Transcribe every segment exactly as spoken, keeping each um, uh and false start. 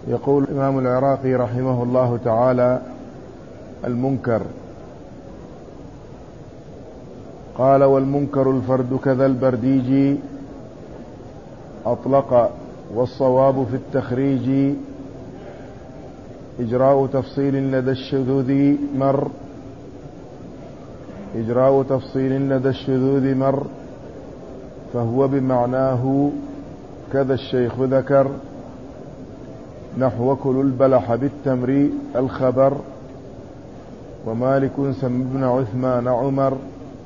يقول الإمام العراقي رحمه الله تعالى: المنكر. قال: والمنكر الفرد كذا البرديجي أطلق، والصواب في التخريج إجراء تفصيل لدى الشذوذ مر إجراء تفصيل لدى الشذوذ مر فهو بمعناه كذا الشيخ ذكر، نحو كل البلح بالتمر الخبر، ومالك سم ابن عثمان عمر.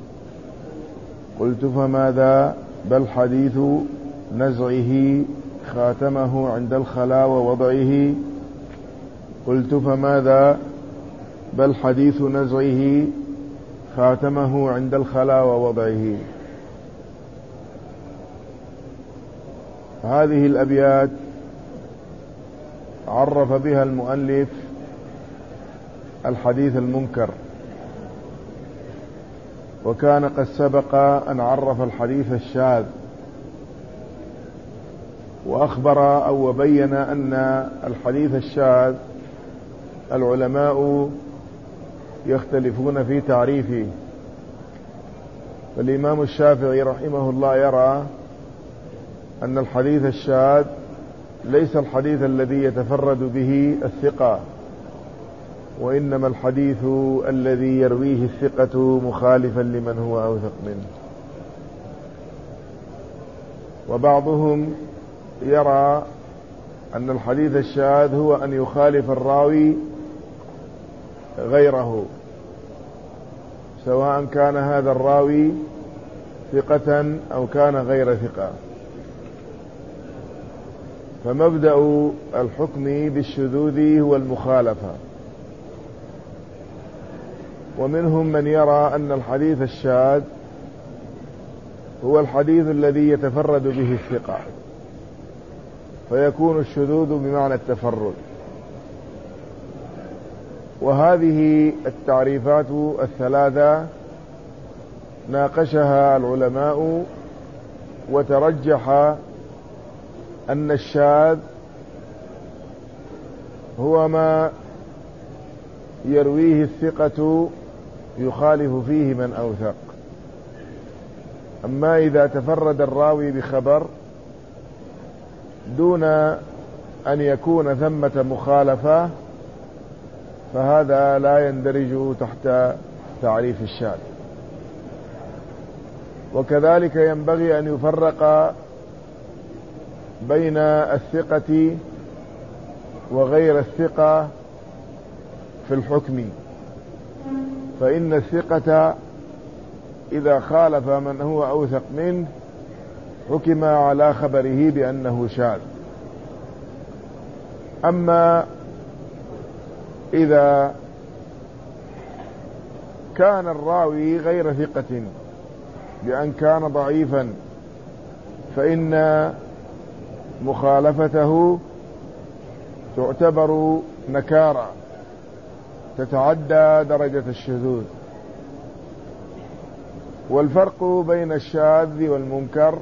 قلت: فماذا؟ بل حديث نزعه خاتمه عند الخلا ووضعه. قلت: فماذا؟ بل حديث نزعه خاتمه عند الخلا ووضعه. هذه الأبيات عرف بها المؤلف الحديث المنكر، وكان قد سبق أن عرف الحديث الشاذ، وأخبر أو وبين أن الحديث الشاذ العلماء يختلفون في تعريفه. فالإمام الشافعي رحمه الله يرى أن الحديث الشاذ ليس الحديث الذي يتفرد به الثقة، وإنما الحديث الذي يرويه الثقة مخالفا لمن هو أوثق منه. وبعضهم يرى أن الحديث الشاذ هو أن يخالف الراوي غيره، سواء كان هذا الراوي ثقة أو كان غير ثقة. فمبدأ الحكم بالشذوذ هو المخالفة. ومنهم من يرى أن الحديث الشاذ هو الحديث الذي يتفرد به الثقة، فيكون الشذوذ بمعنى التفرد. وهذه التعريفات الثلاثة ناقشها العلماء، وترجح أن الشاذ هو ما يرويه الثقة يخالف فيه من أوثق. أما إذا تفرد الراوي بخبر دون أن يكون ثمة مخالفة، فهذا لا يندرج تحت تعريف الشاذ. وكذلك ينبغي أن يفرق بين الثقة وغير الثقة في الحكم، فإن الثقة إذا خالف من هو أوثق منه حكم على خبره بأنه شاذ. أما إذا كان الراوي غير ثقة بأن كان ضعيفا، فإن مخالفته تعتبر نكارة تتعدى درجة الشذوذ. والفرق بين الشاذ والمنكر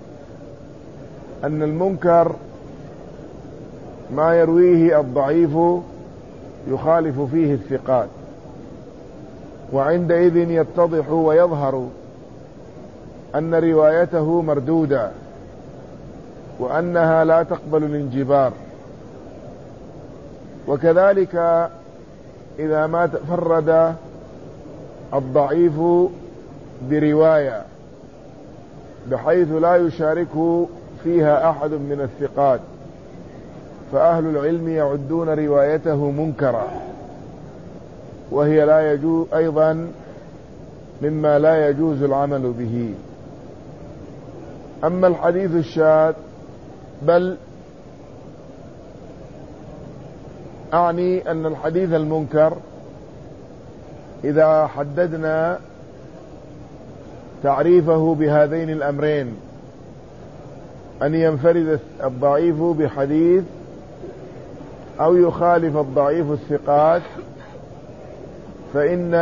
أن المنكر ما يرويه الضعيف يخالف فيه الثقات، وعندئذ يتضح ويظهر أن روايته مردودة وأنها لا تقبل الانجبار. وكذلك إذا ما تفرد الضعيف برواية بحيث لا يشارك فيها أحد من الثقات، فأهل العلم يعدون روايته منكرة، وهي لا يجوز أيضا مما لا يجوز العمل به. أما الحديث الشاذ، بل أعني أن الحديث المنكر إذا حددنا تعريفه بهذين الأمرين، أن ينفرد الضعيف بحديث أو يخالف الضعيف الثقات، فإن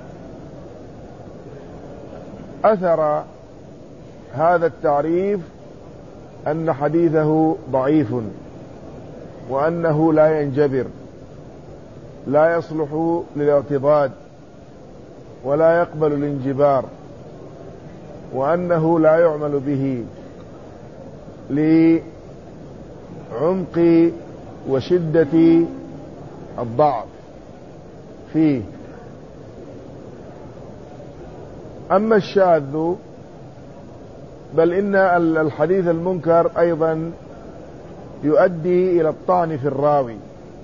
أثر هذا التعريف أن حديثه ضعيف، وأنه لا ينجبر، لا يصلح للاعتضاد ولا يقبل الانجبار، وأنه لا يعمل به لعمق وشدة الضعف فيه. أما الشاذ بل إن الحديث المنكر أيضا يؤدي إلى الطعن في الراوي،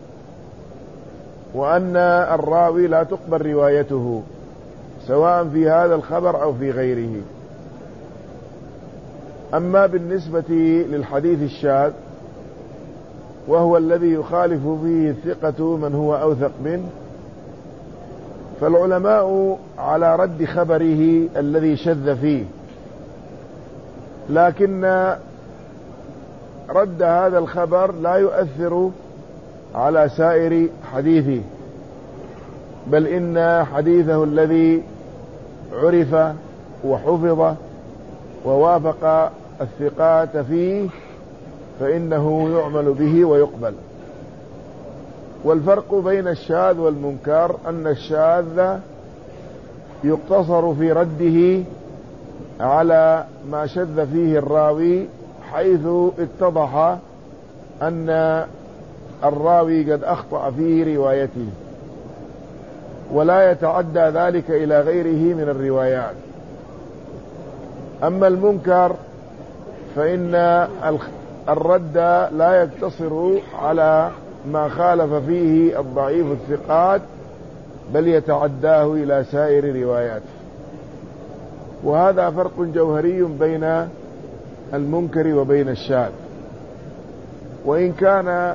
وأن الراوي لا تقبل روايته سواء في هذا الخبر أو في غيره. أما بالنسبة للحديث الشاذ وهو الذي يخالف فيه الثقة من هو أوثق منه، فالعلماء على رد خبره الذي شذ فيه، لكن رد هذا الخبر لا يؤثر على سائر حديثه، بل إن حديثه الذي عرف وحفظ ووافق الثقات فيه فإنه يعمل به ويقبل. والفرق بين الشاذ والمنكر أن الشاذ يقتصر في رده على ما شذ فيه الراوي، حيث اتضح أن الراوي قد أخطأ في روايته، ولا يتعدى ذلك إلى غيره من الروايات. أما المنكر فإن الرد لا يقتصر على ما خالف فيه الضعيف الثقات، بل يتعداه إلى سائر رواياته. وهذا فرق جوهري بين المنكر وبين الشاذ، وإن كان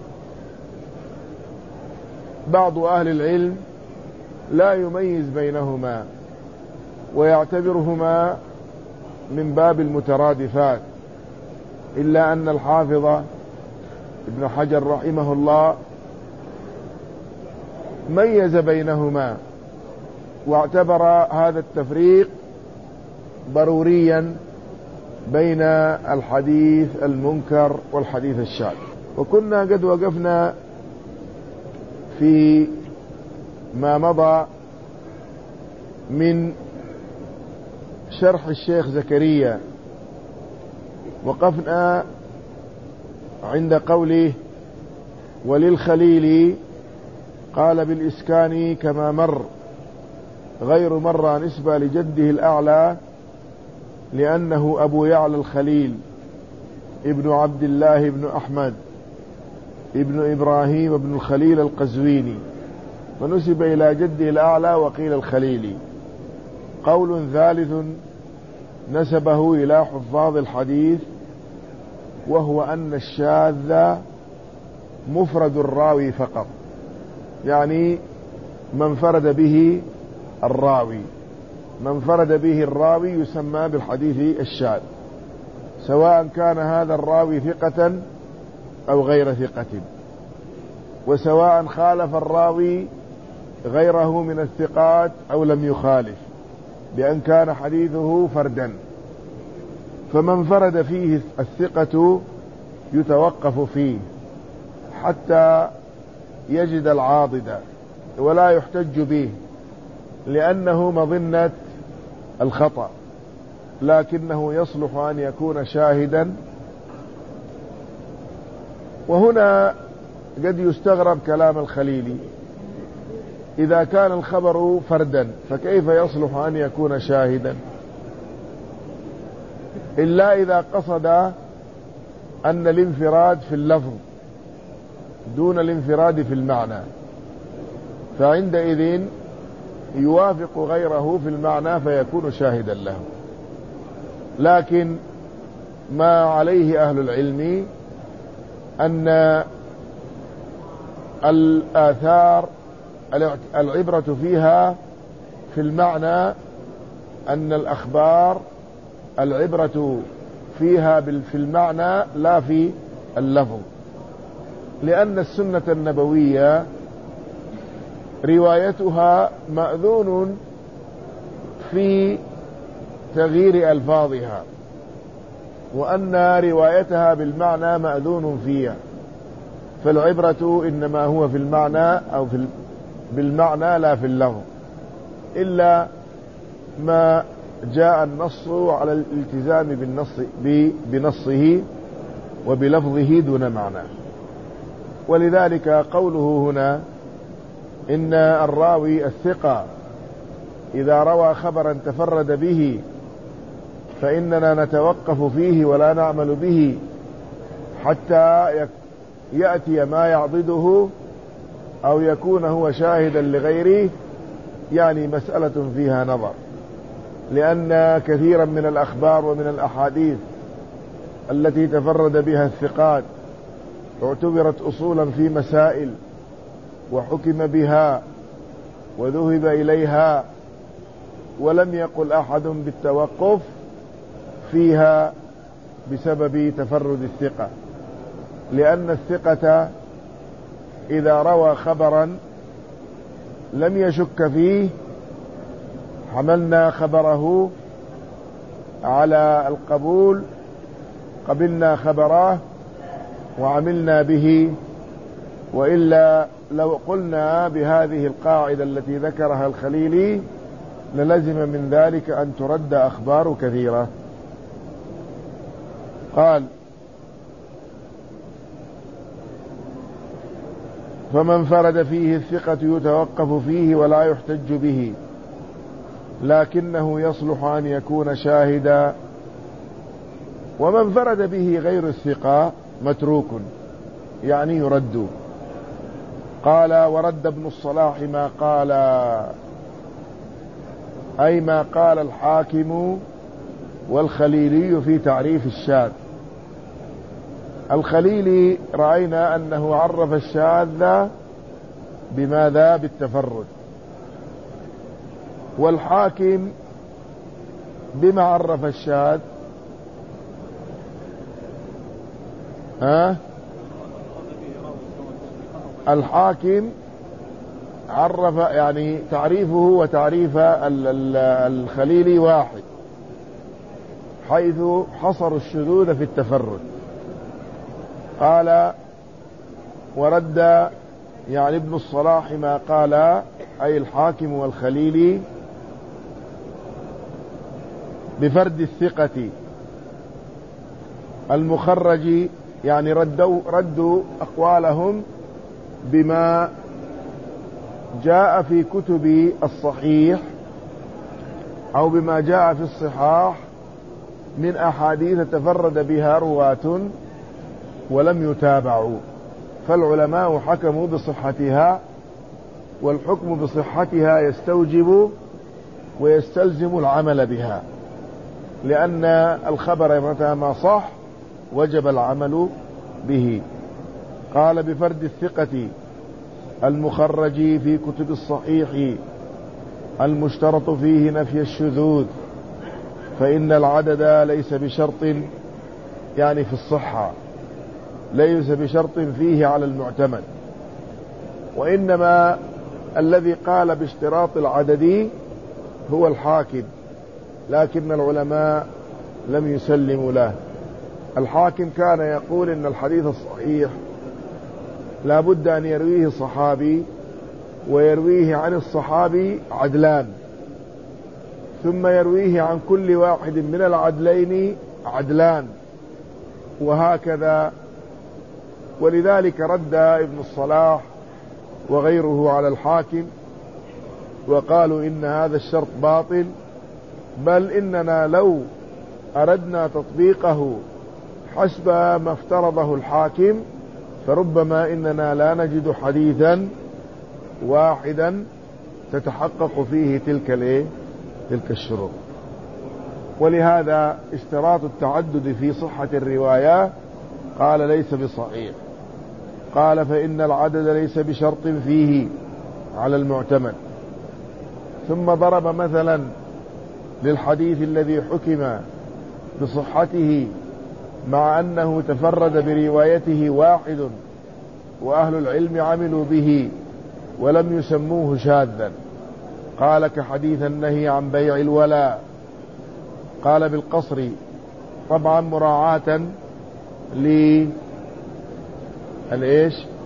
بعض أهل العلم لا يميز بينهما ويعتبرهما من باب المترادفات، إلا أن الحافظ ابن حجر رحمه الله ميز بينهما واعتبر هذا التفريق ضروريا بين الحديث المنكر والحديث الشاذ. وكنا قد وقفنا في ما مضى من شرح الشيخ زكريا، وقفنا عند قوله وللخليل قال بالإسكان كما مر غير مرة نسبة لجده الأعلى، لأنه أبو يعلى الخليل ابن عبد الله ابن أحمد ابن إبراهيم ابن الخليل القزويني، فنسب إلى جده الأعلى وقيل الخليلي. قول ثالث نسبه إلى حفاظ الحديث، وهو أن الشاذ مفرد الراوي فقط، يعني من انفرد به الراوي، من انفرد به الراوي يسمى بالحديث الشاذ، سواء كان هذا الراوي ثقة أو غير ثقة، وسواء خالف الراوي غيره من الثقات أو لم يخالف، بأن كان حديثه فردا. فمن انفرد فيه الثقة يتوقف فيه حتى يجد العاضد ولا يحتج به، لأنه مظنة الخطأ، لكنه يصلح أن يكون شاهدا. وهنا قد يستغرب كلام الخليلي، إذا كان الخبر فردا فكيف يصلح أن يكون شاهدا؟ إلا إذا قصد أن الانفراد في اللفظ دون الانفراد في المعنى، فعندئذ يوافق غيره في المعنى فيكون شاهدا له. لكن ما عليه أهل العلم أن الآثار العبرة فيها في المعنى، أن الأخبار العبرة فيها في المعنى لا في اللفظ، لأن السنة النبوية روايتها مأذون في تغيير ألفاظها، وأن روايتها بالمعنى مأذون فيها. فالعبرة إنما هو في المعنى أو في بالمعنى لا في اللفظ، إلا ما جاء النص على الالتزام بالنص بنصه وبلفظه دون معنى. ولذلك قوله هنا إن الراوي الثقة إذا روى خبرا تفرد به فإننا نتوقف فيه ولا نعمل به حتى يأتي ما يعضده أو يكون هو شاهدا لغيره، يعني مسألة فيها نظر، لأن كثيرا من الأخبار ومن الأحاديث التي تفرد بها الثقات اعتبرت أصولا في مسائل وحكم بها وذهب إليها، ولم يقل أحد بالتوقف فيها بسبب تفرد الثقة، لأن الثقة إذا روى خبرا لم يشك فيه حملنا خبره على القبول، قبلنا خبره وعملنا به. وإلا لو قلنا بهذه القاعدة التي ذكرها الخليلي للزم من ذلك أن ترد أخبار كثيرة. قال: فمن فرد فيه الثقة يتوقف فيه ولا يحتج به، لكنه يصلح أن يكون شاهدا. ومن فرد به غير الثقة متروك، يعني يرد. قال: ورد ابن الصلاح ما قال، أي ما قال الحاكم والخليلي في تعريف الشاذ. الخليلي رأينا أنه عرف الشاذ بماذا؟ بالتفرد. والحاكم بما عرف الشاذ؟ ها؟ الحاكم عرف، يعني تعريفه وتعريف الخليلي واحد، حيث حصروا الشذوذ في التفرد. قال: ورد يعني ابن الصلاح ما قال، أي الحاكم والخليلي، بفرد الثقة المخرج، يعني ردوا, ردوا أقوالهم بما جاء في كتب الصحيح أو بما جاء في الصحاح من أحاديث تفرد بها رواة ولم يتابعوا، فالعلماء حكموا بصحتها، والحكم بصحتها يستوجب ويستلزم العمل بها، لأن الخبر متى ما صح وجب العمل به. قال: بفرد الثقة المخرج في كتب الصحيح المشترط فيه نفي الشذوذ، فإن العدد ليس بشرط، يعني في الصحة ليس بشرط فيه على المعتمد، وإنما الذي قال باشتراط العدد هو الحاكم، لكن العلماء لم يسلموا له. الحاكم كان يقول إن الحديث الصحيح لا بد أن يرويه صحابي ويرويه عن الصحابي عدلان، ثم يرويه عن كل واحد من العدلين عدلان، وهكذا. ولذلك رد ابن الصلاح وغيره على الحاكم وقالوا إن هذا الشرط باطل، بل إننا لو أردنا تطبيقه حسب ما افترضه الحاكم فربما إننا لا نجد حديثا واحدا تتحقق فيه تلك الايه تلك الشروط. ولهذا اشتراط التعدد في صحة الرواية قال ليس بصحيح. قال: فإن العدد ليس بشرط فيه على المعتمد. ثم ضرب مثلا للحديث الذي حكم بصحته مع أنه تفرد بروايته واحد وأهل العلم عملوا به ولم يسموه شاذا. قال: كحديث النهي عن بيع الولاء. قال: بالقصر، طبعا مراعاة للإيش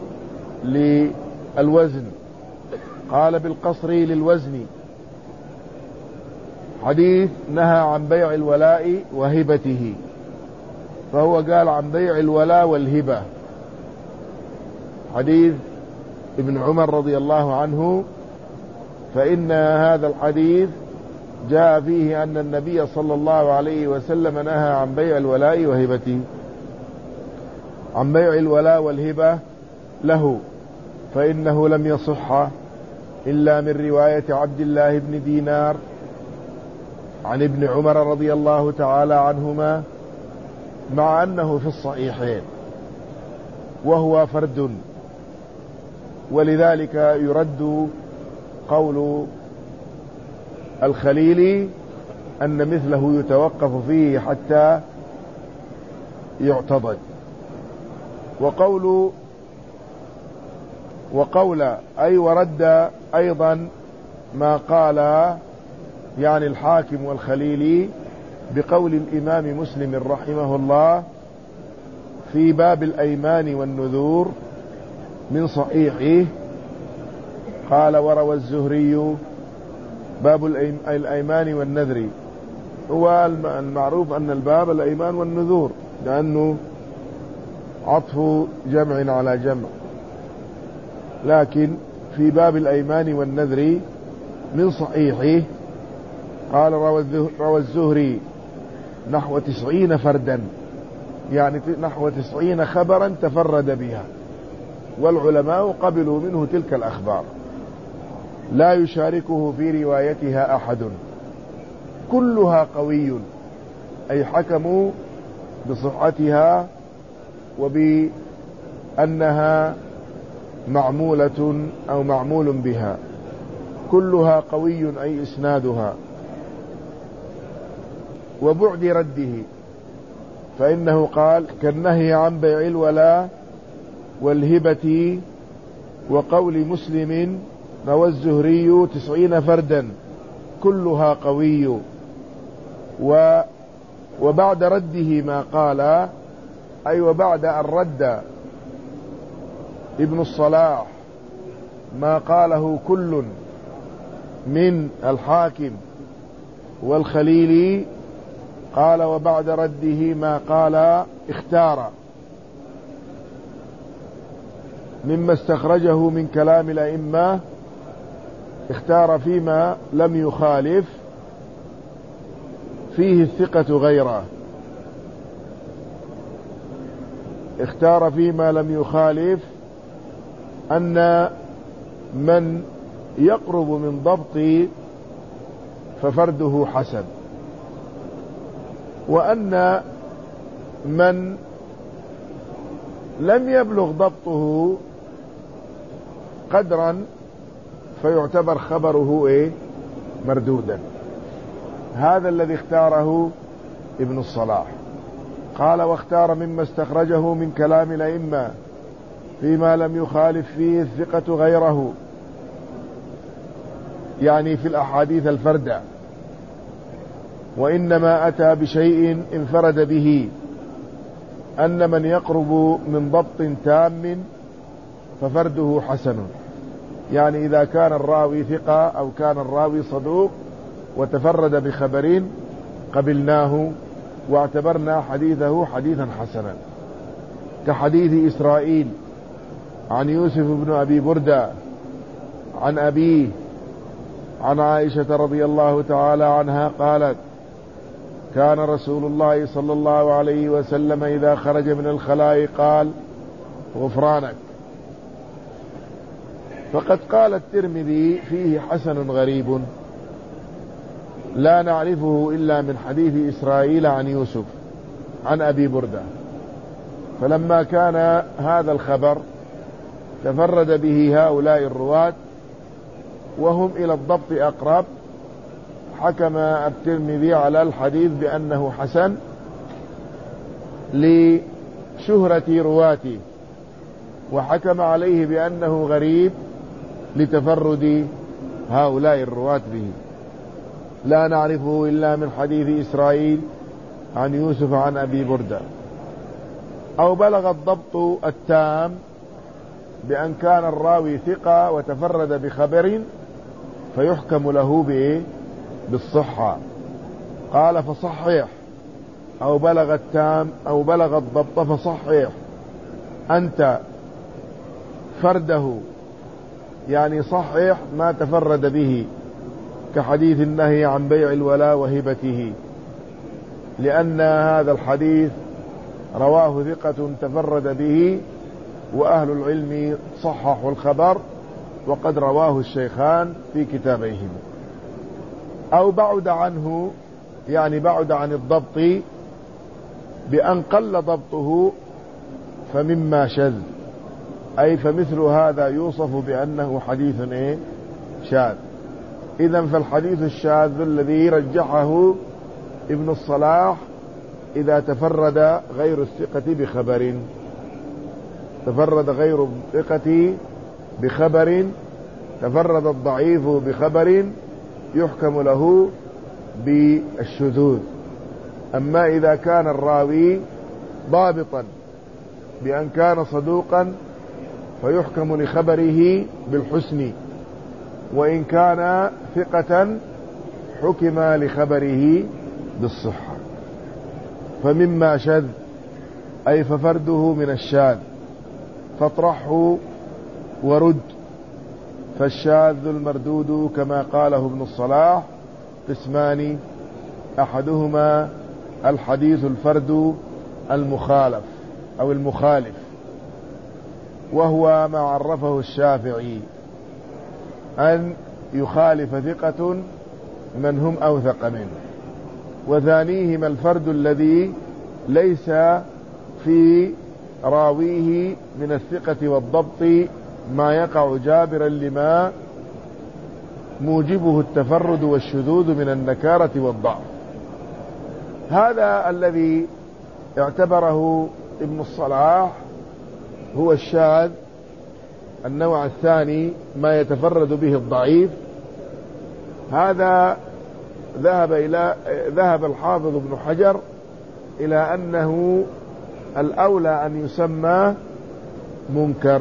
للوزن، قال بالقصر للوزن. حديث نهى عن بيع الولاء وهبته، فهو قال عن بيع الولاء والهبة. حديث ابن عمر رضي الله عنه، فإن هذا الحديث جاء فيه أن النبي صلى الله عليه وسلم نهى عن بيع الولاء وهبته، عن بيع الولاء والهبة له، فإنه لم يصح إلا من رواية عبد الله بن دينار عن ابن عمر رضي الله تعالى عنهما، مع أنه في الصحيحين وهو فرد، ولذلك يرد قول الخليلي أن مثله يتوقف فيه حتى يعتضد. وقول وقول أي ورد أيضا ما قال يعني الحاكم والخليلي بقول الإمام مسلم رحمه الله في باب الأيمان والنذور من صحيحه، قال وروى الزهري باب الأيمان والنذر. هو المعروف أن الباب الأيمان والنذور لأنه عطف جمع على جمع، لكن في باب الأيمان والنذر من صحيحه قال روى الزهري نحو تسعين فردا، يعني نحو تسعين خبرا تفرد بها، والعلماء قبلوا منه تلك الأخبار لا يشاركه في روايتها أحد، كلها قوي، أي حكموا بصحتها وبأنها معمولة أو معمول بها، كلها قوي أي إسنادها. وبعد رده، فإنه قال كالنهي عن بيع الولاء والهبة وقول مسلم روى الزهري تسعين فردا كلها قوي. و وبعد رده ما قال، أي وبعد أن رد ابن الصلاح ما قاله كل من الحاكم والخليلي، قال وبعد رده ما قال اختار مما استخرجه من كلام الأئمة، اختار فيما لم يخالف فيه الثقة غيره، اختار فيما لم يخالف أن من يقرب من ضبط ففرده حسن، وأن من لم يبلغ ضبطه قدرا فيعتبر خبره ايه مردودا. هذا الذي اختاره ابن الصلاح. قال واختار مما استخرجه من كلام الأئمة فيما لم يخالف فيه الثقة غيره، يعني في الأحاديث الفردة، وإنما أتى بشيء انفرد به، أن من يقرب من ضبط تام ففرده حسن، يعني إذا كان الراوي ثقة أو كان الراوي صدوق وتفرد بخبرين قبلناه واعتبرنا حديثه حديثا حسنا، كحديث إسرائيل عن يوسف بن أبي بردة عن أبيه عن عائشة رضي الله تعالى عنها قالت كان رسول الله صلى الله عليه وسلم إذا خرج من الخلاء قال غفرانك. فقد قال الترمذي فيه حسن غريب لا نعرفه إلا من حديث إسرائيل عن يوسف عن أبي بردة. فلما كان هذا الخبر تفرد به هؤلاء الرواة وهم إلى الضبط أقرب، حكم الترمذي على الحديث بأنه حسن لشهرة رواته، وحكم عليه بأنه غريب لتفرد هؤلاء الرواة به. لا نعرفه إلا من حديث إسرائيل عن يوسف عن أبي بردة. أو بلغ الضبط التام بأن كان الراوي ثقة وتفرد بخبر فيحكم له بإيه؟ بالصحة. قال فصحح أو بلغ التام أو بلغ الضبط فصحح أنت فرده، يعني صحح ما تفرد به، كحديث النهي عن بيع الولاء وهبته، لأن هذا الحديث رواه ثقة تفرد به وأهل العلم صححوا الخبر وقد رواه الشيخان في كتابيهم. أو بعد عنه، يعني بعد عن الضبط بأن قل ضبطه فمما شذ، أي فمثل هذا يوصف بأنه حديث إيه؟ شاذ. إذن فالحديث الشاذ الذي رجحه ابن الصلاح إذا تفرد غير الثقة بخبر، تفرد غير الثقة بخبر، تفرد الضعيف بخبر يحكم له بالشذوذ. أما إذا كان الراوي ضابطا بأن كان صدوقا فيحكم لخبره بالحسن، وإن كان ثقة حكم لخبره بالصحة. فمما شذ أي ففرده من الشاذ فاطرحه ورد. فالشاذ المردود كما قاله ابن الصلاح قسمان: أحدهما الحديث الفرد المخالف أو المخالف، وهو ما عرفه الشافعي أن يخالف ثقة من هم أوثق منه. وثانيهما الفرد الذي ليس في راويه من الثقة والضبط ما يقع جابرا لما موجبه التفرد والشذوذ من النكارة والضعف. هذا الذي اعتبره ابن الصلاح هو الشاذ. النوع الثاني ما يتفرد به الضعيف. هذا ذهب إلى ذهب الحافظ ابن حجر إلى أنه الأولى أن يسمى منكر.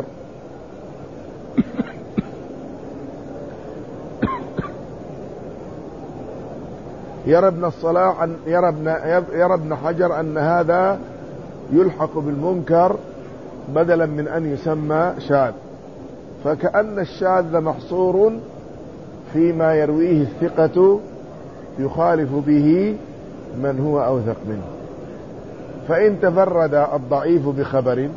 يرى ابن الصلاح أن يرى ابن يرى ابن حجر أن هذا يلحق بالمنكر بدلا من أن يسمى شاذ، فكأن الشاذ محصور فيما يرويه الثقة يخالف به من هو أوثق منه. فإن تفرد الضعيف بخبر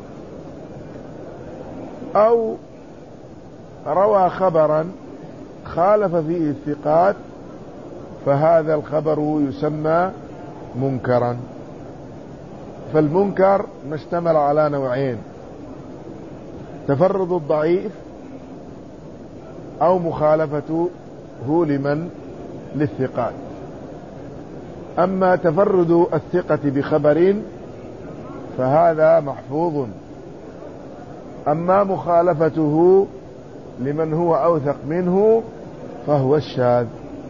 أو روى خبرا خالف فيه الثقات فهذا الخبر يسمى منكرا. فالمنكر مشتمل على نوعين: تفرد الضعيف أو مخالفته لمن للثقات. أما تفرد الثقة بخبر فهذا محفوظ، أما مخالفته لمن هو أوثق منه فهو الشاذ.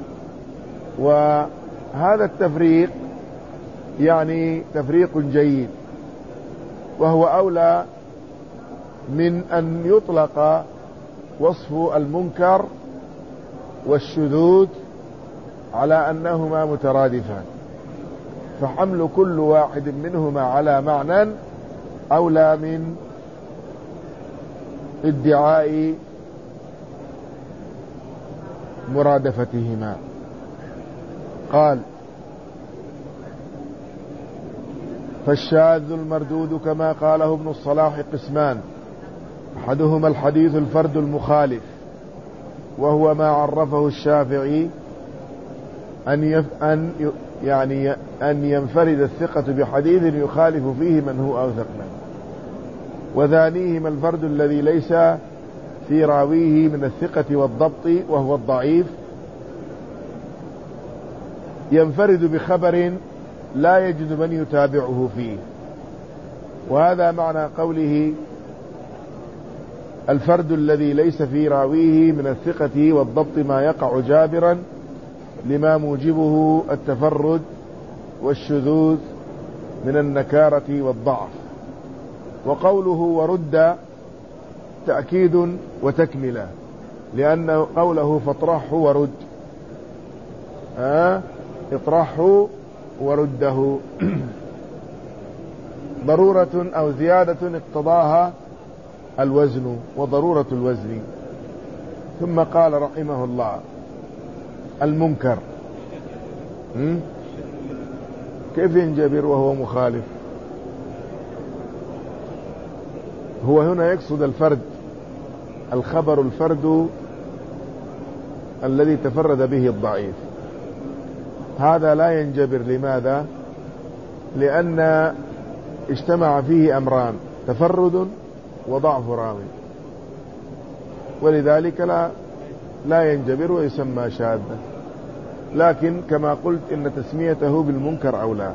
وهذا التفريق يعني تفريق جيد، وهو أولى من أن يطلق وصف المنكر والشذوذ على أنهما مترادفان، فحمل كل واحد منهما على معنى أولى من ادعاء مرادفتهما. قال: فالشاذ المردود كما قاله ابن الصلاح قسمان: أحدهما الحديث الفرد المخالف، وهو ما عرفه الشافعي أن يف أن يعني أن ينفرد الثقة بحديث يخالف فيه من هو أوثق منه. وثانيهما الفرد الذي ليس في راويه من الثقة والضبط وهو الضعيف، ينفرد بخبر لا يجد من يتابعه فيه. وهذا معنى قوله الفرد الذي ليس في راويه من الثقة والضبط ما يقع جابرا لما موجبه التفرد والشذوذ من النكارة والضعف. وقوله ورد تأكيد وتكملة، لأن قوله فاطرحه ورد، آه اطرحه ورده ضرورة أو زيادة اقتضاها الوزن وضرورة الوزن. ثم قال رحمه الله المنكر كيف ينجبر وهو مخالف؟ هو هنا يقصد الفرد، الخبر الفرد الذي تفرد به الضعيف، هذا لا ينجبر. لماذا؟ لأن اجتمع فيه أمران، تفرد وضعف راوي، ولذلك لا لا ينجبر ويسمى شاذا. لكن كما قلت إن تسميته بالمنكر أولى.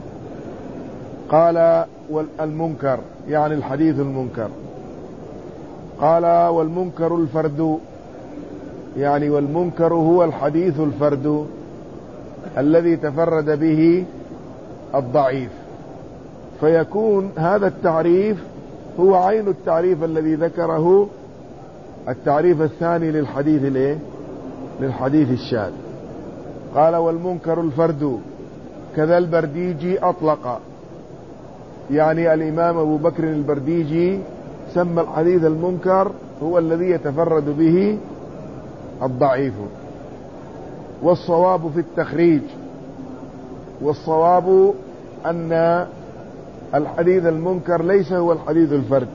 قال والمنكر يعني الحديث المنكر. قال والمنكر الفرد، يعني والمنكر هو الحديث الفرد الذي تفرد به الضعيف، فيكون هذا التعريف هو عين التعريف الذي ذكره التعريف الثاني للحديث الايه للحديث الشاذ. قال والمنكر الفرد كذا البرديجي أطلق، يعني الإمام أبو بكر البرديجي سمى الحديث المنكر هو الذي يتفرد به الضعيف. والصواب في التخريج، والصواب أن الحديث المنكر ليس هو الحديث الفرد،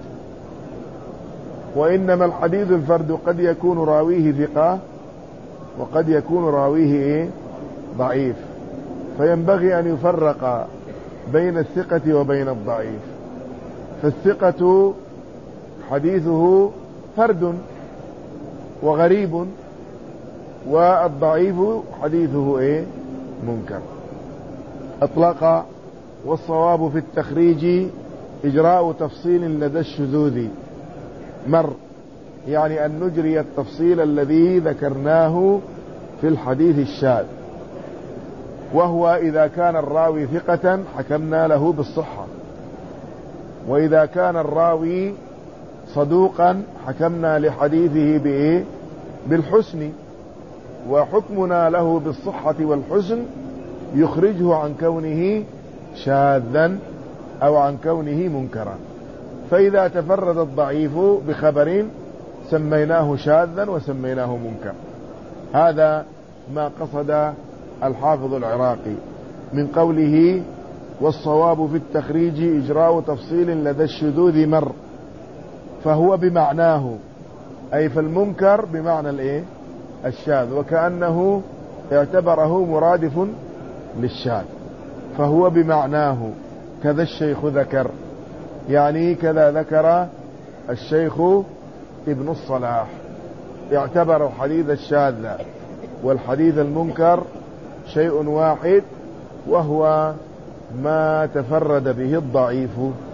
وإنما الحديث الفرد قد يكون راويه ثقة وقد يكون راويه إيه؟ ضعيف، فينبغي أن يفرق بين الثقة وبين الضعيف. فالثقة حديثه فرد وغريب، والضعيف حديثه إيه؟ منكر. أطلق. والصواب في التخريج إجراء تفصيل لدى الشذوذ مر، يعني أن نجري التفصيل الذي ذكرناه في الحديث الشاذ، وهو إذا كان الراوي ثقة حكمنا له بالصحة، وإذا كان الراوي صدوقا حكمنا لحديثه بإيه؟ بالحسن، وحكمنا له بالصحة والحسن يخرجه عن كونه شاذا أو عن كونه منكرا. فإذا تفرد الضعيف بخبر سميناه شاذا وسميناه منكر. هذا ما قصد الحافظ العراقي من قوله والصواب في التخريج إجراء تفصيل لدى الشذوذ مر، فهو بمعناه، أي فالمنكر بمعنى الإيه؟ الشاذ، وكأنه اعتبره مرادف للشاذ، فهو بمعناه. كذا الشيخ ذكر، يعني كذا ذكر الشيخ ابن الصلاح، اعتبر الحديث الشاذ والحديث المنكر شيء واحد، وهو ما تفرد به الضعيف.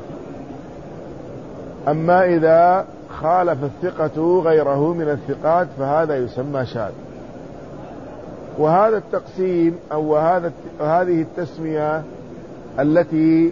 أما إذا خالف الثقة غيره من الثقات فهذا يسمى شاذ. وهذا التقسيم أو هذا هذه التسمية التي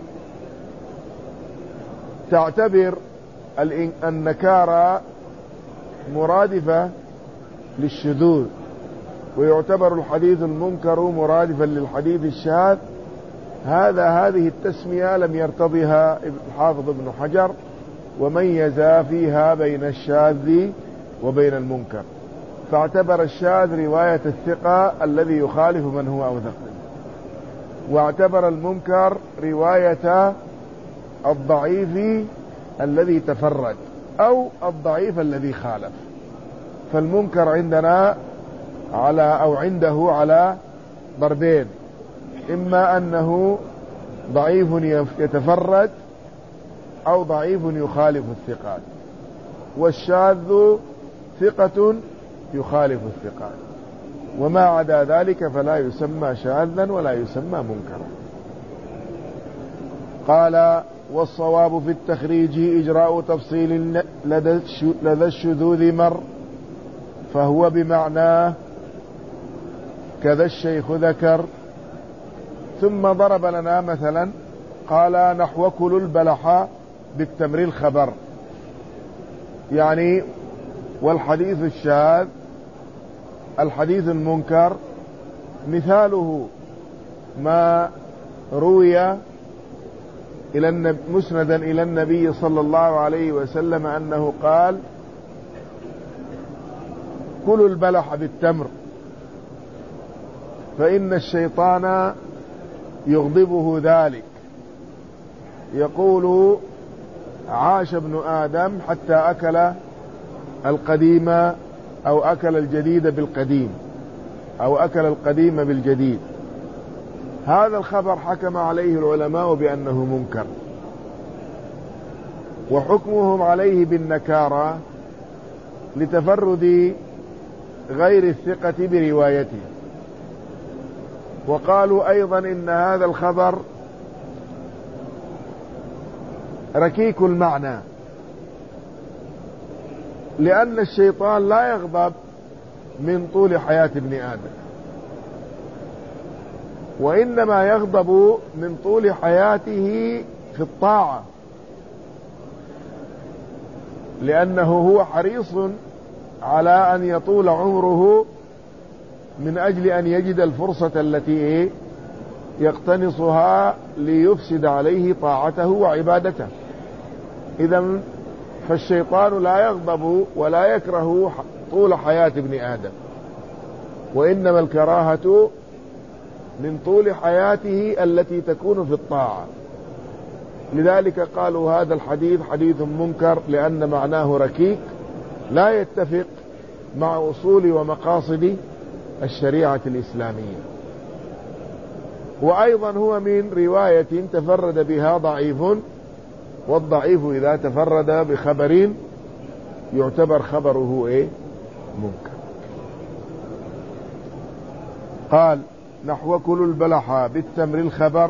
تعتبر النكارة مرادفة للشذوذ، ويعتبر الحديث المنكر مرادفا للحديث الشاذ، هذا هذه التسمية لم يرتضها الحافظ ابن حجر، وميز فيها بين الشاذ وبين المنكر، فاعتبر الشاذ رواية الثقة الذي يخالف من هو أوثق، واعتبر المنكر رواية الضعيف الذي تفرد أو الضعيف الذي خالف. فالمنكر عندنا على أو عنده على ضربين، إما أنه ضعيف يتفرد أو ضعيف يخالف الثقات، والشاذ ثقة يخالف الثقات، وما عدا ذلك فلا يسمى شاذا ولا يسمى منكرا. قال والصواب في التخريج إجراء تفصيل لدى الشذوذ مر، فهو بمعناه كذا الشيخ ذكر. ثم ضرب لنا مثلا قال نحو كل البلح بالتمر الخبر، يعني والحديث الشاذ الحديث المنكر مثاله ما روي إلى النبي مسندا إلى النبي صلى الله عليه وسلم أنه قال: كلوا البلح بالتمر فإن الشيطان يغضبه ذلك، يقول: عاش ابن آدم حتى أكل القديم أو أكل الجديد بالقديم أو أكل القديم بالجديد. هذا الخبر حكم عليه العلماء بأنه منكر، وحكمهم عليه بالنكارة لتفرد غير الثقة بروايته. وقالوا أيضا إن هذا الخبر ركيك المعنى، لأن الشيطان لا يغضب من طول حياة ابن آدم، وإنما يغضب من طول حياته في الطاعة، لأنه هو حريص على أن يطول عمره من أجل أن يجد الفرصة التي يقتنصها ليفسد عليه طاعته وعبادته. إذن فالشيطان لا يغضب ولا يكره طول حياة ابن آدم، وإنما الكراهة من طول حياته التي تكون في الطاعة. لذلك قالوا هذا الحديث حديث منكر، لأن معناه ركيك لا يتفق مع أصول ومقاصد الشريعة الإسلامية. وأيضا هو من رواية تفرد بها ضعيف، والضعيف إذا تفرد بخبر يعتبر خبره إيه؟ منكر. قال: نحو كلوا البلح بالتمر الخبر.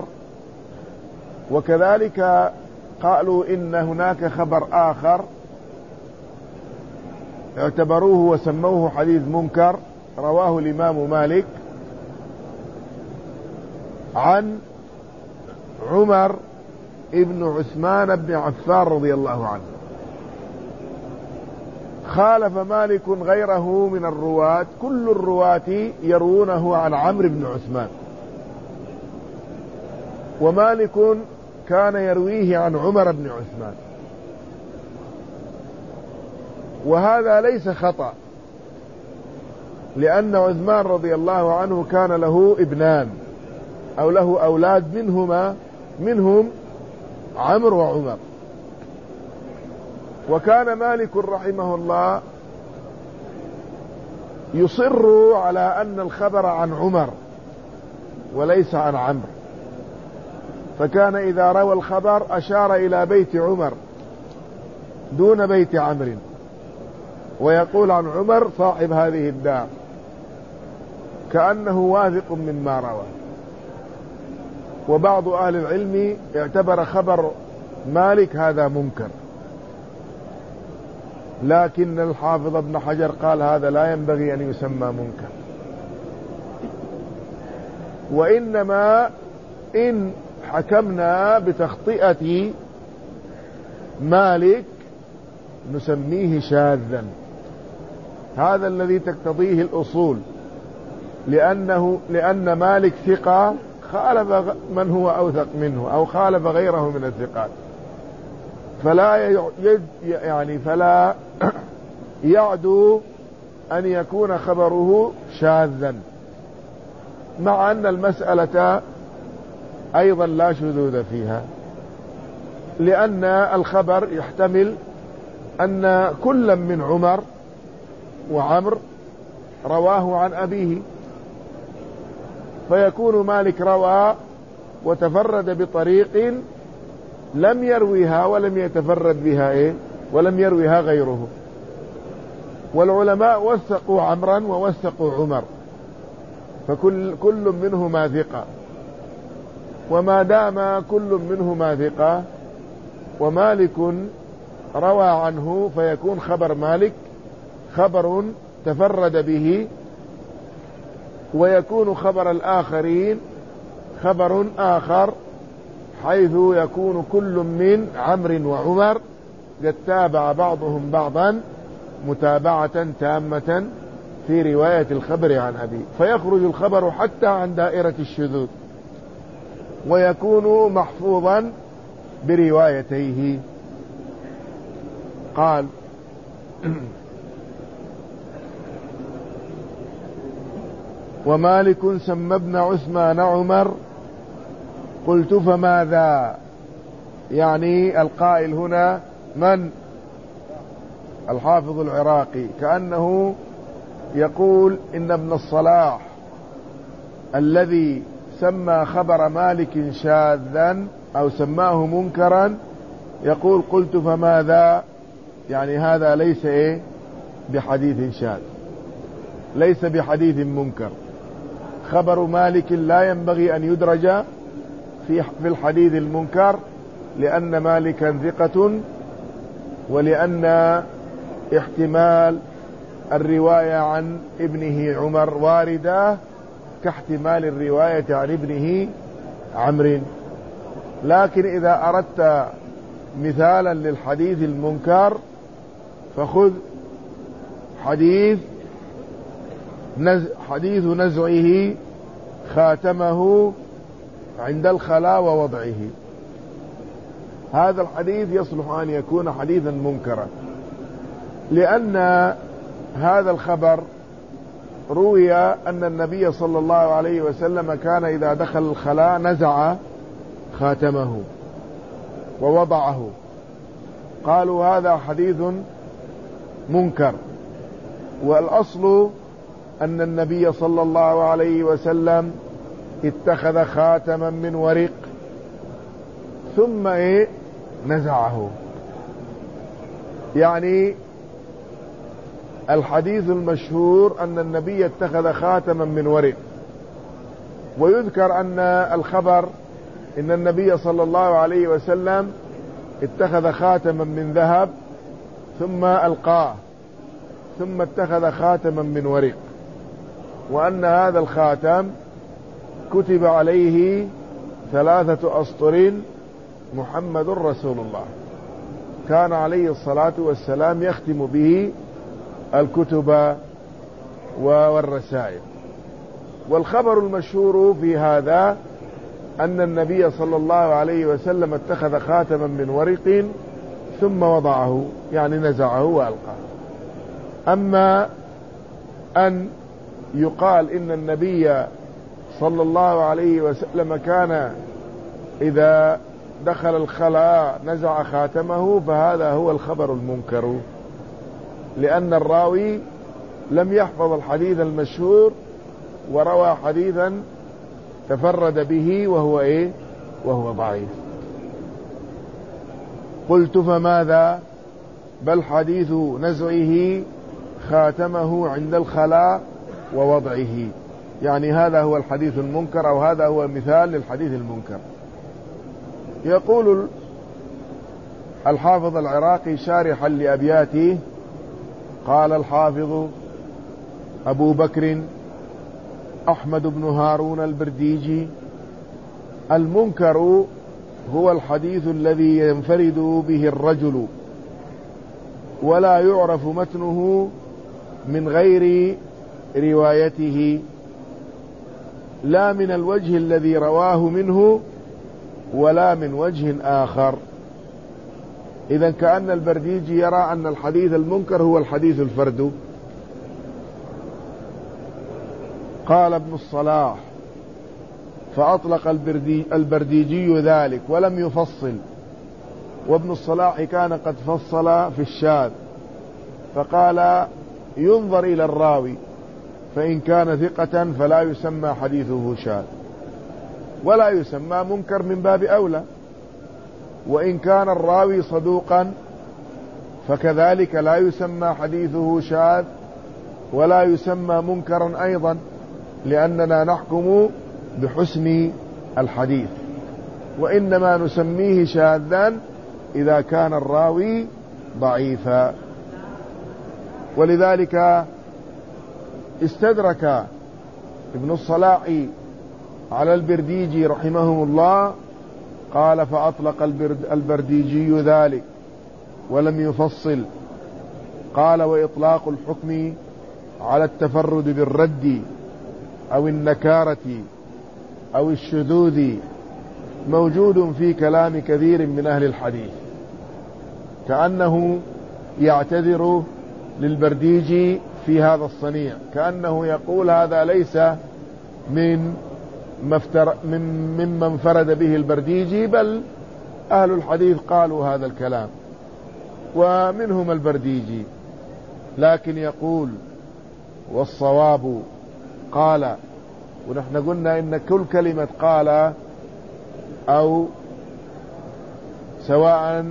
وكذلك قالوا إن هناك خبر آخر اعتبروه وسموه حديث منكر، رواه الإمام مالك عن عمر ابن عثمان بن عفان رضي الله عنه. خالف مالك غيره من الرواة، كل الرواة يروونه عن عمرو بن عثمان، ومالك كان يرويه عن عمر بن عثمان. وهذا ليس خطأ، لأن عثمان رضي الله عنه كان له ابنان أو له أولاد، منهما منهم عمرو وعمر. وكان مالك رحمه الله يصر على أن الخبر عن عمر وليس عن عمرو، فكان إذا روى الخبر أشار إلى بيت عمر دون بيت عمرو، ويقول عن عمر صاحب هذه الدار، كأنه واثق مما روى. وبعض أهل العلم اعتبر خبر مالك هذا منكر، لكن الحافظ ابن حجر قال هذا لا ينبغي أن يسمى منكر، وإنما إن حكمنا بتخطئة مالك نسميه شاذا، هذا الذي تقتضيه الأصول، لأنه لأن مالك ثقة خالف من هو أوثق منه أو خالف غيره من الثقات، فلا يعني فلا يعدو أن يكون خبره شاذا، مع أن المسألة أيضا لا شذوذ فيها، لأن الخبر يحتمل أن كل من عمر وعمر رواه عن أبيه، فيكون مالك روى وتفرد بطريق لم يرويها ولم يتفرد بها إيه ولم يرويها غيره. والعلماء وثقوا عمرا ووثقوا عمر، فكل كل منهما ثقة، وما دام كل منهما ثقة ومالك روى عنه فيكون خبر مالك خبر تفرد به، ويكون خبر الآخرين خبر آخر، حيث يكون كل من عمرو وعمر قد تابع بعضهم بعضا متابعة تامة في رواية الخبر عن أبي، فيخرج الخبر حتى عن دائرة الشذوذ ويكون محفوظا بروايتيه. قال ومالك سمى ابن عثمان عمر قلت فماذا؟ يعني القائل هنا من؟ الحافظ العراقي، كأنه يقول إن ابن الصلاح الذي سمى خبر مالك شاذا أو سماه منكرا يقول قلت فماذا، يعني هذا ليس إيه بحديث شاذ، ليس بحديث منكر. خبر مالك لا ينبغي أن يدرج في في الحديث المنكر، لأن مالكا ثقة، ولأن احتمال الرواية عن ابنه عمر واردة كاحتمال الرواية عن ابنه عمرو. لكن إذا أردت مثالا للحديث المنكر فخذ حديث نز حديث نزعه خاتمه عند الخلاء ووضعه. هذا الحديث يصلح أن يكون حديثا منكرا، لأن هذا الخبر روي أن النبي صلى الله عليه وسلم كان إذا دخل الخلاء نزع خاتمه ووضعه. قالوا هذا حديث منكر، والأصل أن النبي صلى الله عليه وسلم اتخذ خاتما من ورق ثم إيه نزعه. يعني الحديث المشهور أن النبي اتخذ خاتما من ورق، ويذكر أن الخبر إن النبي صلى الله عليه وسلم اتخذ خاتما من ذهب ثم ألقاه ثم اتخذ خاتما من ورق، وأن هذا الخاتم كتب عليه ثلاثة أسطر محمد رسول الله، كان عليه الصلاة والسلام يختم به الكتب والرسائل. والخبر المشهور في هذا أن النبي صلى الله عليه وسلم اتخذ خاتما من ورق ثم وضعه، يعني نزعه وألقاه. أما أن يقال إن النبي صلى الله عليه وسلم كان إذا دخل الخلاء نزع خاتمه، فهذا هو الخبر المنكر، لأن الراوي لم يحفظ الحديث المشهور وروى حديثا تفرد به وهو إيه وهو ضعيف. قلت فماذا؟ بل حديث نزعه خاتمه عند الخلاء ووضعه، يعني هذا هو الحديث المنكر، أو هذا هو مثال للحديث المنكر. يقول الحافظ العراقي شارحا لأبياته، قال الحافظ أبو بكر أحمد بن هارون البرديجي: المنكر هو الحديث الذي ينفرد به الرجل ولا يعرف متنه من غير روايته، لا من الوجه الذي رواه منه ولا من وجه آخر. إذن كأن البرديجي يرى أن الحديث المنكر هو الحديث الفرد. قال ابن الصلاح: فأطلق البردي البرديجي ذلك ولم يفصل، وابن الصلاح كان قد فصل في الشاذ، فقال: ينظر إلى الراوي، فإن كان ثقة فلا يسمى حديثه شاذ ولا يسمى منكر من باب أولى، وإن كان الراوي صدوقا فكذلك لا يسمى حديثه شاذ ولا يسمى منكرا أيضا، لأننا نحكم بحسن الحديث، وإنما نسميه شاذا إذا كان الراوي ضعيفا. ولذلك استدرك ابن الصلاح على البرديجي رحمه الله، قال: فأطلق البرديجي ذلك ولم يفصل. قال: وإطلاق الحكم على التفرد بالرد أو النكارة أو الشذوذ موجود في كلام كثير من أهل الحديث، كأنه يعتذر للبرديجي في هذا الصنيع، كأنه يقول هذا ليس من مفتر من ممن انفرد به البرديجي، بل أهل الحديث قالوا هذا الكلام ومنهم البرديجي. لكن يقول: والصواب قال. ونحن قلنا إن كل كلمة قال أو سواء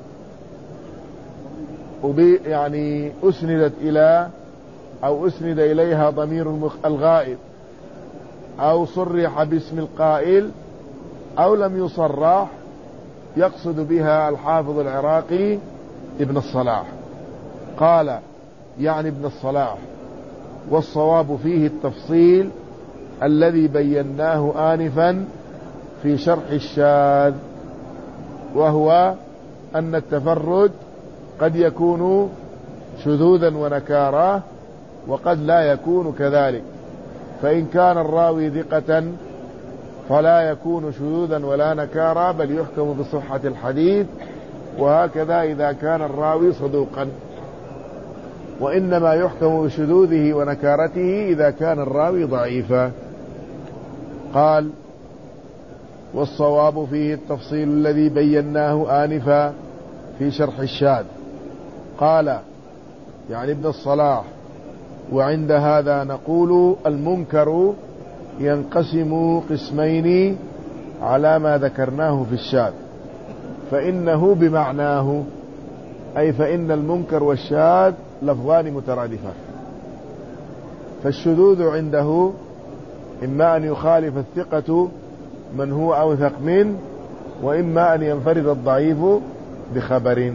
يعني أسندت إلى أو أسند إليها ضمير الغائب أو صرح باسم القائل أو لم يصرح، يقصد بها الحافظ العراقي ابن الصلاح. قال يعني ابن الصلاح: والصواب فيه التفصيل الذي بيناه آنفا في شرح الشاذ، وهو أن التفرد قد يكون شذوذا ونكارا وقد لا يكون كذلك، فإن كان الراوي ثقة فلا يكون شذوذا ولا نكارا بل يحكم بصحة الحديث، وهكذا إذا كان الراوي صدوقا، وإنما يحكم بشذوذه ونكارته إذا كان الراوي ضعيفا. قال: والصواب فيه التفصيل الذي بيناه آنفا في شرح الشاذ. قال يعني ابن الصلاح: وعند هذا نقول المنكر ينقسم قسمين على ما ذكرناه في الشاذ، فإنه بمعناه، أي فإن المنكر والشاذ لفظان مترادفان، فالشذوذ عنده إما أن يخالف الثقة من هو أوثق منه، وإما أن ينفرد الضعيف بخبر،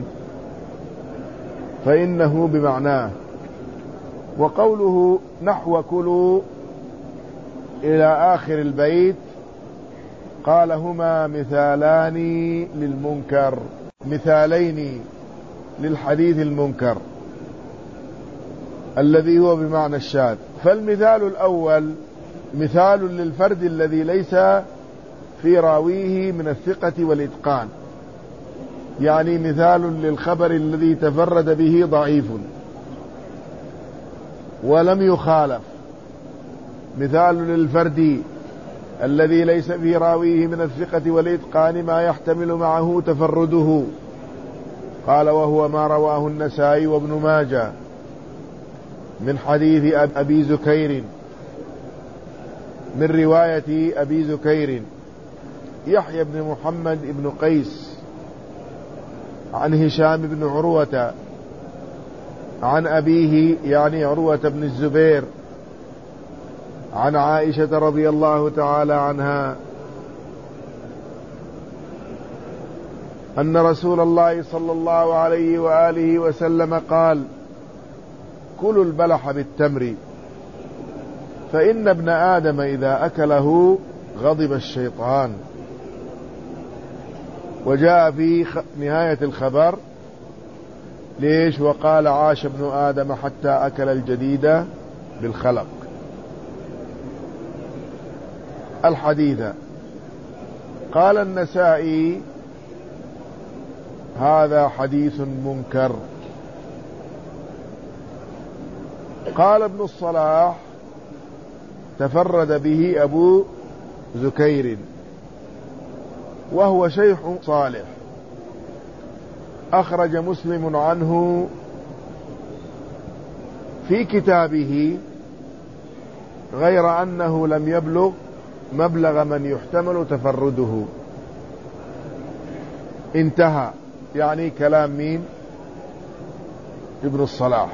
فإنه بمعناه. وقوله نحو كلوا إلى آخر البيت قال: هما مثالان للمنكر، مثالين للحديث المنكر الذي هو بمعنى الشاذ. فالمثال الأول مثال للفرد الذي ليس في راويه من الثقة والإتقان، يعني مثال للخبر الذي تفرد به ضعيف ولم يخالف. مثال للفرد الذي ليس في راويه من الثقة والإتقان ما يحتمل معه تفرده. قال: وهو ما رواه النسائي وابن ماجه من حديث أبي زكير، من رواية أبي زكير يحيى بن محمد بن قيس عن هشام بن عروة عن أبيه يعني عروة بن الزبير عن عائشة رضي الله تعالى عنها أن رسول الله صلى الله عليه وآله وسلم قال: كلوا البلح بالتمر فإن ابن آدم إذا أكله غضب الشيطان. وجاء في نهاية الخبر ليش؟ وقال: عاش ابن آدم حتى أكل الجديد بالخلق. الحديث. قال النسائي: هذا حديث منكر. قال ابن الصلاح: تفرد به أبو زكير وهو شيخ صالح، أخرج مسلم عنه في كتابه، غير أنه لم يبلغ مبلغ من يحتمل تفرده. انتهى. يعني كلام مين؟ ابن الصلاح.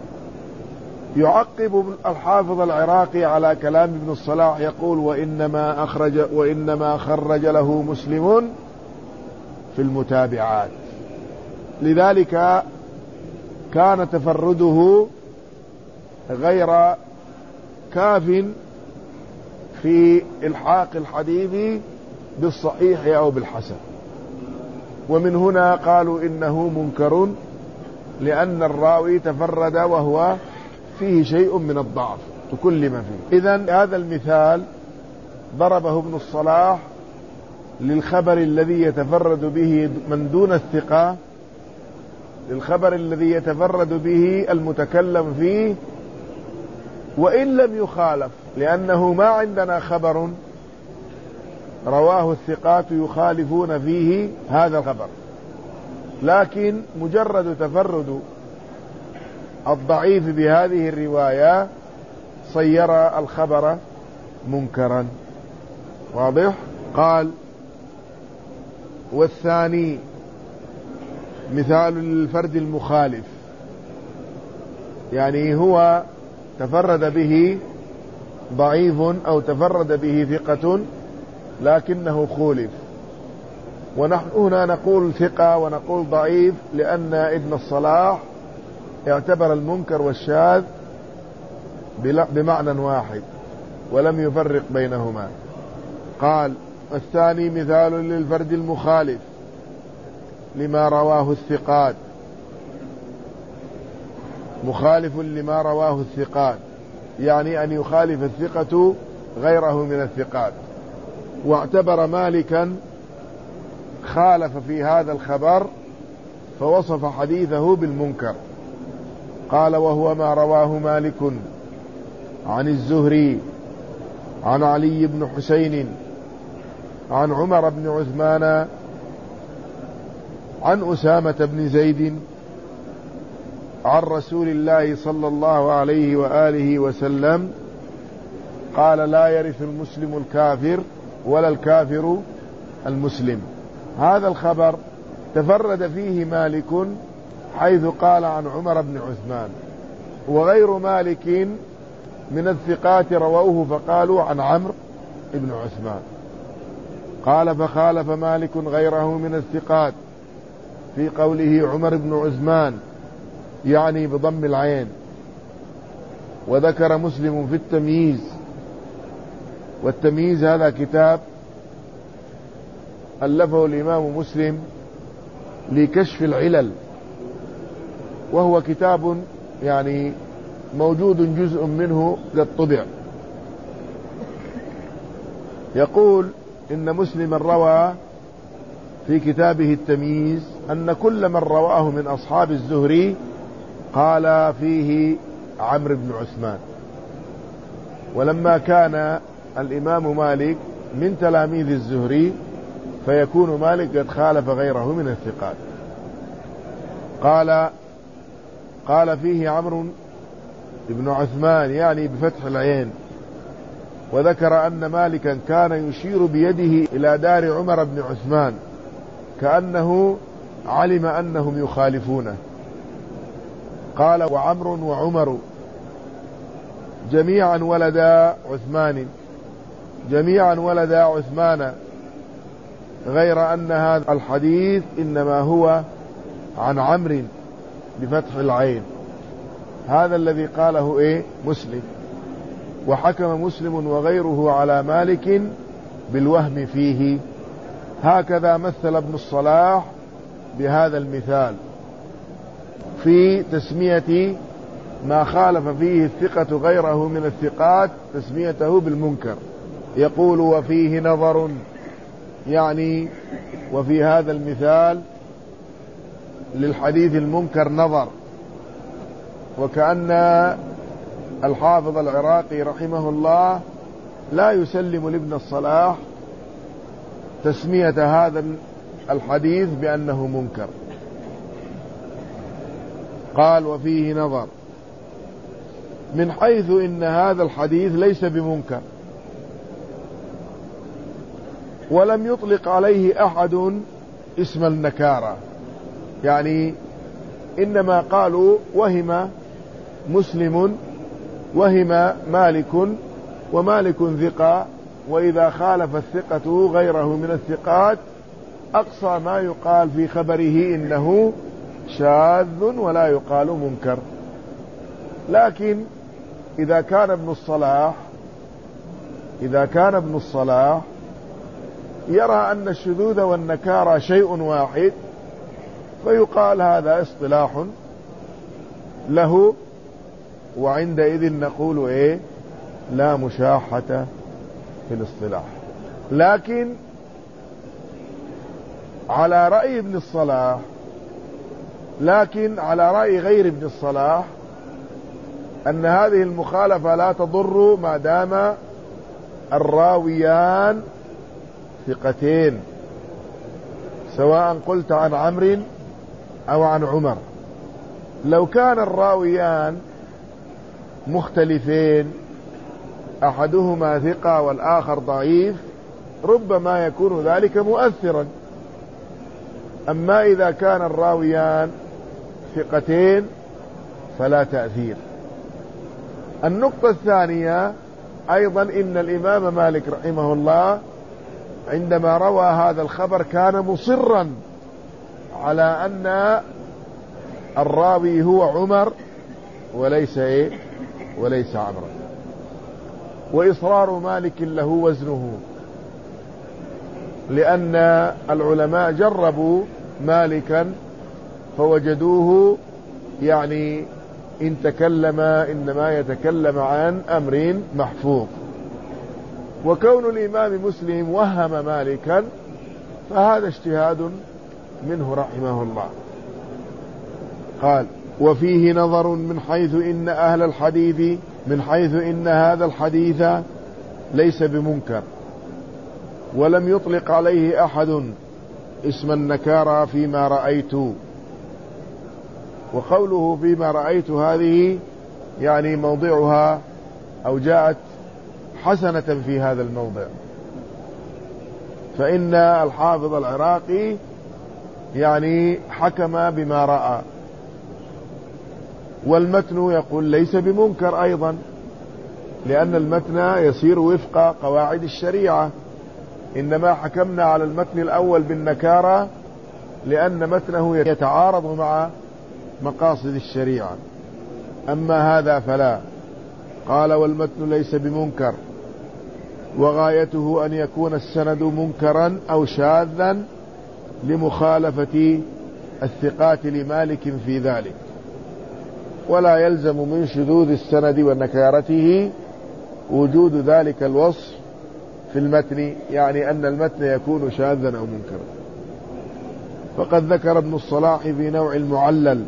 يعقب الحافظ العراقي على كلام ابن الصلاح يقول: وإنما أخرج وإنما خرج له مسلم في المتابعات، لذلك كان تفرده غير كاف في إلحاق الحديث بالصحيح أو بالحسن. ومن هنا قالوا إنه منكر لأن الراوي تفرد وهو فيه شيء من الضعف تكلم فيه. إذن هذا المثال ضربه ابن الصلاح للخبر الذي يتفرد به من دون الثقة، للخبر الذي يتفرد به المتكلم فيه وإن لم يخالف، لأنه ما عندنا خبر رواه الثقات يخالفون فيه هذا الخبر، لكن مجرد تفرد الضعيف بهذه الرواية صير الخبر منكرا. واضح؟ قال: والثاني مثال للفرد المخالف، يعني هو تفرد به ضعيف أو تفرد به ثقة لكنه خولف. ونحن هنا نقول ثقة ونقول ضعيف لأن ابن الصلاح اعتبر المنكر والشاذ بمعنى واحد ولم يفرق بينهما. قال: الثاني مثال للفرد المخالف لما رواه الثقات، مخالف لما رواه الثقات يعني أن يخالف الثقة غيره من الثقات. واعتبر مالكا خالف في هذا الخبر فوصف حديثه بالمنكر. قال: وهو ما رواه مالك عن الزهري عن علي بن حسين عن عمر بن عثمان عن أسامة بن زيد عن رسول الله صلى الله عليه وآله وسلم قال: لا يرث المسلم الكافر ولا الكافر المسلم. هذا الخبر تفرد فيه مالك حيث قال عن عمر بن عثمان، وغير مالك من الثقات رووه فقالوا عن عمرو بن عثمان. قال: فخالف مالك غيره من الثقات في قوله عمر بن عثمان يعني بضم العين. وذكر مسلم في التمييز، والتمييز هذا كتاب ألفه الإمام مسلم لكشف العلل، وهو كتاب يعني موجود جزء منه قد طبع. يقول إن مسلما روى في كتابه التمييز أن كل من رواه من أصحاب الزهري قال فيه عمرو بن عثمان. ولما كان الإمام مالك من تلاميذ الزهري فيكون مالك قد خالف غيره من الثقات. قال قال فيه عمرو بن عثمان يعني بفتح العين. وذكر أن مالكا كان يشير بيده إلى دار عمر بن عثمان كأنه علم أنهم يخالفونه. قال: وعمر وعمر جميعا ولدا عثمان جميعا ولدا عثمان، غير أن هذا الحديث إنما هو عن عمرو بفتح العين. هذا الذي قاله إيه؟ مسلم. وحكم مسلم وغيره على مالك بالوهم فيه. هكذا مثل ابن الصلاح بهذا المثال في تسمية ما خالف فيه الثقة غيره من الثقات تسميته بالمنكر. يقول: وفيه نظر، يعني وفي هذا المثال للحديث المنكر نظر. وكأن الحافظ العراقي رحمه الله لا يسلم لابن الصلاح تسمية هذا الحديث بأنه منكر. قال: وفيه نظر من حيث إن هذا الحديث ليس بمنكر، ولم يطلق عليه أحد اسم النكارة، يعني إنما قالوا وهم مسلم وهم مالك، ومالك ثقة، وإذا خالف الثقة غيره من الثقات أقصى ما يقال في خبره إنه شاذ ولا يقال منكر. لكن إذا كان ابن الصلاح إذا كان ابن الصلاح يرى أن الشذوذ والنكارة شيء واحد، فيقال هذا اصطلاح له، وعندئذ نقول إيه لا مشاحة في الاصطلاح. لكن على رأي ابن الصلاح لكن على رأي غير ابن الصلاح أن هذه المخالفة لا تضر ما دام الراويان ثقتين، سواء قلت عن عمرو أو عن عمر. لو كان الراويان مختلفين، أحدهما ثقة والآخر ضعيف، ربما يكون ذلك مؤثرا. أما إذا كان الراويان ثقتين فلا تأثير. النقطة الثانية أيضا إن الإمام مالك رحمه الله عندما روى هذا الخبر كان مصرا على أن الراوي هو عمر وليس إيه وليس عمرو، وإصرار مالك له وزنه، لأن العلماء جربوا مالكا فوجدوه يعني إن تكلم إنما يتكلم عن أمر محفوظ. وكون الإمام مسلم وهم مالكا فهذا اجتهاد منه رحمه الله. قال: وفيه نظر من حيث إن أهل الحديث من حيث إن هذا الحديث ليس بمنكر، ولم يطلق عليه أحد اسم النكارة فيما رأيت. وقوله فيما رأيت هذه يعني موضعها أو جاءت حسنة في هذا الموضع، فإن الحافظ العراقي يعني حكم بما رأى، والمتن يقول ليس بمنكر أيضا، لأن المتن يسير وفق قواعد الشريعة، إنما حكمنا على المتن الأول بالنكارة لأن متنه يتعارض مع مقاصد الشريعة. أما هذا فلا. قال: والمتن ليس بمنكر، وغايته أن يكون السند منكرا أو شاذا لمخالفة الثقات لمالك في ذلك، ولا يلزم من شذوذ السند ونكارته وجود ذلك الوصف في المتن، يعني أن المتن يكون شاذا أو منكرا. فقد ذكر ابن الصلاح في نوع المعلل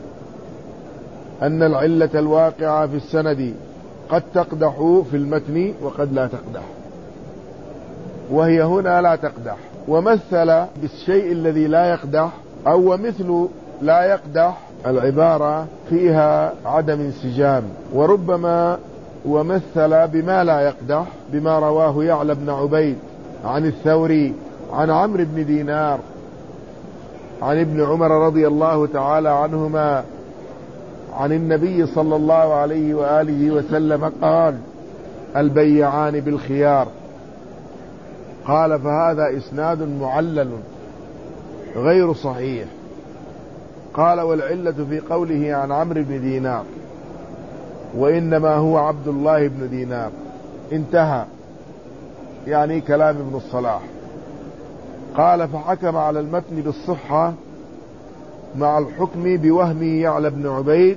أن العلة الواقعة في السند قد تقدح في المتن وقد لا تقدح، وهي هنا لا تقدح. ومثل بالشيء الذي لا يقدح، أو مثل لا يقدح العبارة فيها عدم انسجام، وربما ومثل بما لا يقدح بما رواه يعلى بن عبيد عن الثوري عن عمرو بن دينار عن ابن عمر رضي الله تعالى عنهما عن النبي صلى الله عليه وآله وسلم قال: البيعان بالخيار. قال: فهذا إسناد معلل غير صحيح. قال: والعلة في قوله عن عمرو بن دينار، وإنما هو عبد الله بن دينار. انتهى، يعني كلام ابن الصلاح. قال: فحكم على المتن بالصحة مع الحكم بوهم يعلى بن عبيد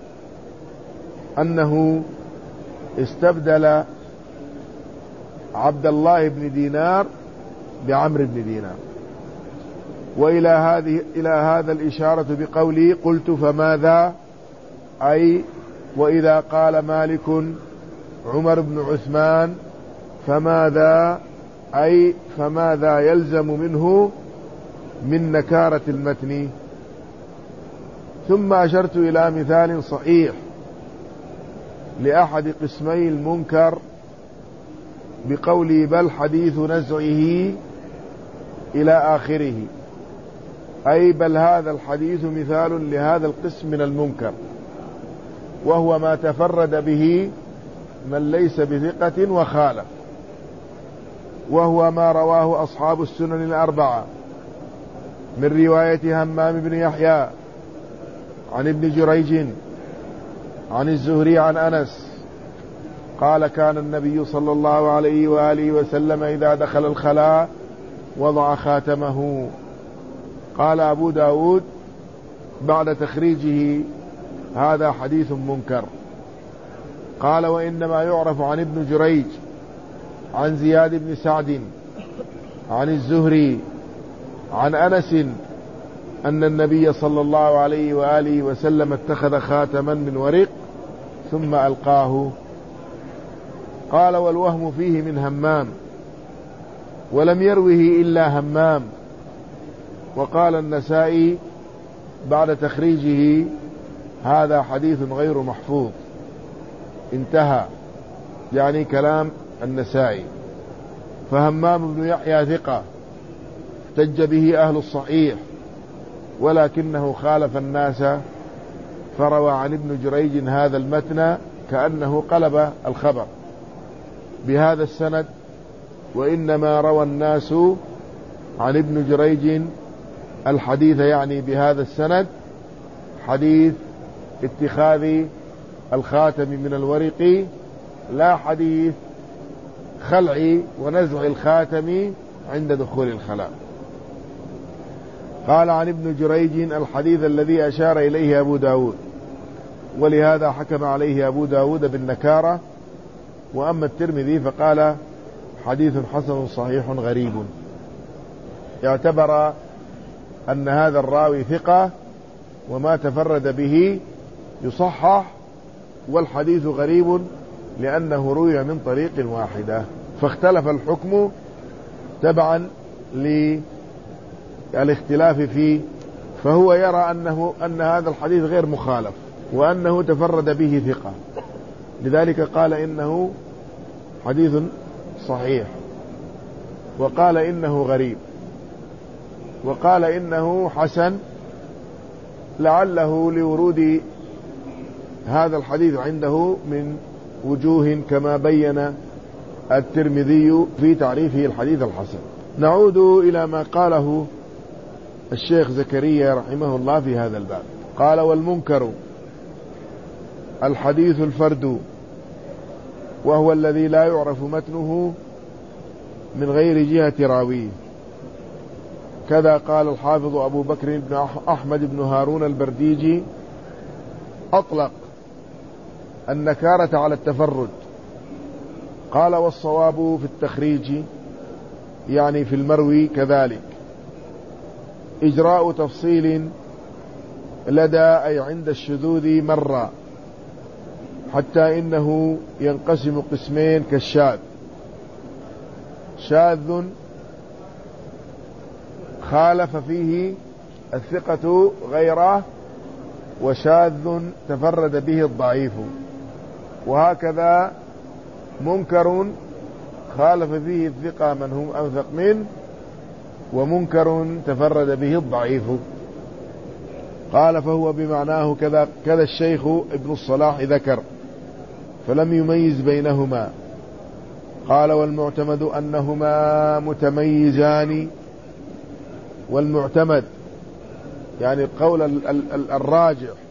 أنه استبدل عبد الله بن دينار بعمرو بن دينار. وإلى هذه إلى هذا الإشارة بقولي: قلت فماذا؟ أي وإذا قال مالك عمر بن عثمان فماذا؟ أي فماذا يلزم منه من نكارة المتن؟ ثم أشرت إلى مثال صحيح لأحد قسمي المنكر بقولي: بل حديث نزعه إلى آخره، أي بل هذا الحديث مثال لهذا القسم من المنكر، وهو ما تفرد به من ليس بثقة وخالف، وهو ما رواه أصحاب السنن الأربعة من رواية همام بن يحيى عن ابن جريج عن الزهري عن أنس قال: كان النبي صلى الله عليه وآله وسلم إذا دخل الخلاء وضع خاتمه. قال أبو داود بعد تخريجه: هذا حديث منكر. قال: وإنما يعرف عن ابن جريج عن زياد بن سعد عن الزهري عن أنس أن النبي صلى الله عليه وآله وسلم اتخذ خاتما من ورق ثم ألقاه. قال: والوهم فيه من همام، ولم يروه إلا همام. وقال النسائي بعد تخريجه: هذا حديث غير محفوظ. انتهى، يعني كلام النسائي. فهمام بن يحيى ثقة احتج به أهل الصحيح، ولكنه خالف الناس فروى عن ابن جريج هذا المتن كأنه قلب الخبر بهذا السند. وإنما روى الناس عن ابن جريج الحديث، يعني بهذا السند، حديث اتخاذ الخاتم من الورق، لا حديث خلع ونزع الخاتم عند دخول الخلاء. قال عن ابن جريج الحديث الذي أشار إليه أبو داود، ولهذا حكم عليه أبو داود بالنكارة. وأما الترمذي فقال: حديث حسن صحيح غريب. يعتبر أن هذا الراوي ثقة، وما تفرد به يصحح، والحديث غريب لأنه روي من طريق واحدة، فاختلف الحكم تبعا للاختلاف فيه. فهو يرى أنه أن هذا الحديث غير مخالف، وأنه تفرد به ثقة، لذلك قال إنه حديث صحيح، وقال إنه غريب، وقال إنه حسن، لعله لورود هذا الحديث عنده من وجوه كما بين الترمذي في تعريفه الحديث الحسن. نعود إلى ما قاله الشيخ زكريا رحمه الله في هذا الباب. قال: والمنكر الحديث الفرد، وهو الذي لا يعرف متنه من غير جهة راويه. كذا قال الحافظ أبو بكر بن أحمد بن هارون البرديجي: أطلق النكارة على التفرد. قال: والصواب في التخريج، يعني في المروي كذلك، إجراء تفصيل لدى أي عند الشذوذ مرة، حتى إنه ينقسم قسمين كالشاذ: شاذ خالف فيه الثقة غيره، وشاذ تفرد به الضعيف. وهكذا منكر خالف فيه الثقة من هم أوثق منه، ومنكر تفرد به الضعيف. قال: فهو بمعناه كذا كذا الشيخ ابن الصلاح ذكر، فلم يميز بينهما. قال: والمعتمد أنهما متميزان. والمعتمد يعني القول الراجح